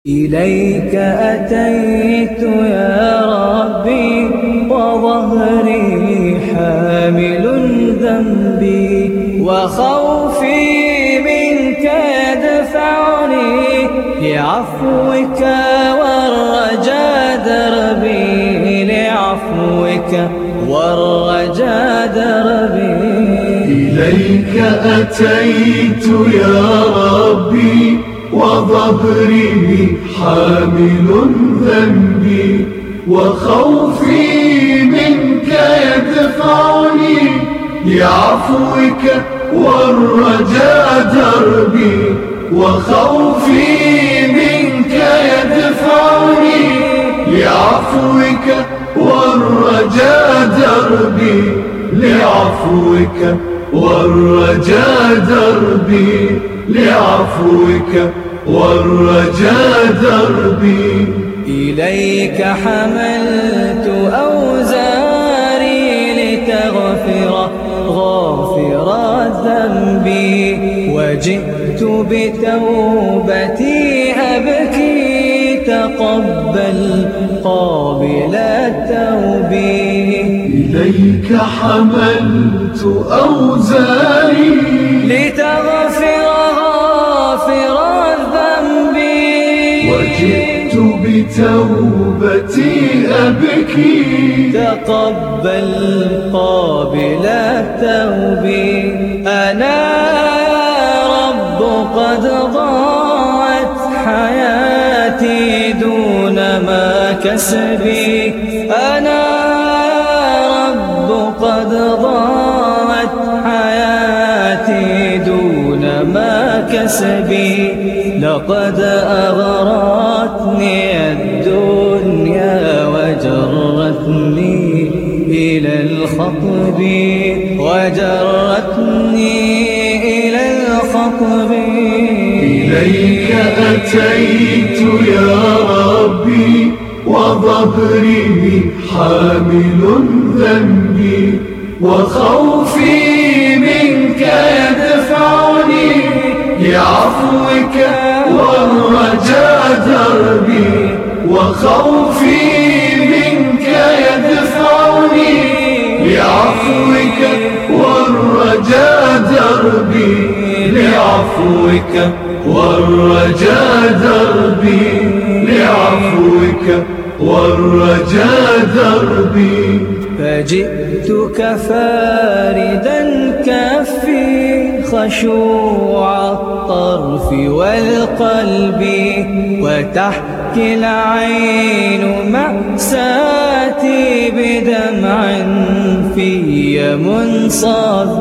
إليك أتيت يا ربي وظهري حامل ذنبي وخوفي منك يدفعني لعفوك والرجا دربي لعفوك والرجا دربي. إليك أتيت يا ربي وظهري حامل ذنبي وخوفي منك يدفعني لعفوك والرجا دربي وخوفي منك يدفعني لعفوك والرجا دربي لعفوك والرجا دربي لعفوك والرجا دربي. إليك حملت أوزاري لتغفر غافر ذنبي وجئت بتوبتي أبكي تقبل قابل التوب. إليك حملت أوزاري لتغفر غافر الذنب وجئت بتوبتي أبكي تقبل قابل التوب. أنا رب قد ضاعت حياتي دون ما كسبي أنا قد ضاعت حياتي دون ما كسبي لقد أغرتني الدنيا وجرتني إلى الخطب وجرتني إلى الخطب. إليك أتيت يا ربي وظهري حامل ذنبي وخوفي منك يدفعني لعفوك والرجا دربي وخوفي منك يدفعني لعفوك والرجا دربي لعفوك والرجا دربي لعفوك والرجا دربي. فجئتك فاردا كفي خشوع الطرف والقلب وتحكي العين مأساتي بدمع في منصب.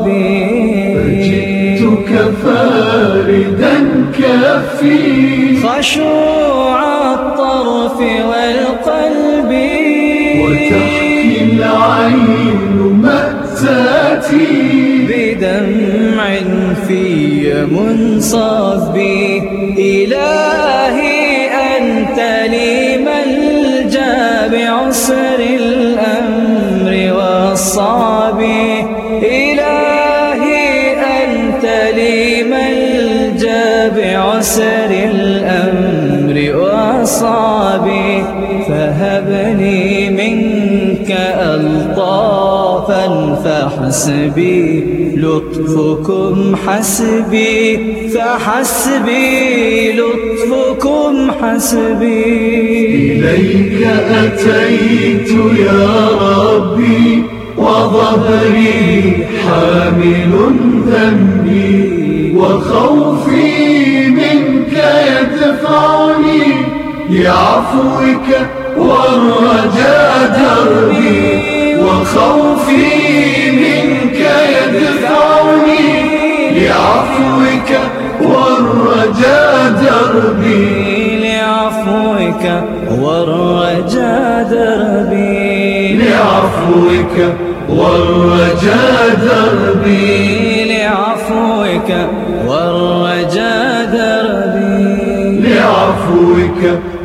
فجئتك فاردا كفي خشوع الطرف والقلب وتحكي العين مأساتي بدمع في منصب. إلهي أنت لي ملجأ بعسر الأمر والصعب إلهي أنت لي ملجأ بعسر الأمر والصعب. فهبني منك ألطافا فحسبي لطفكم حسبي فحسبي لطفكم حسبي. إليك أتيت يا ربي وظهري حامل ذنبي وخوفي منك يدفعني لعفوك والرجا دربي وخوفي منك يدفعني لعفوك والرجا دربي لعفوك والرجا دربي لعفوك والرجا دربي لعفوك والرجا دربي لعفوك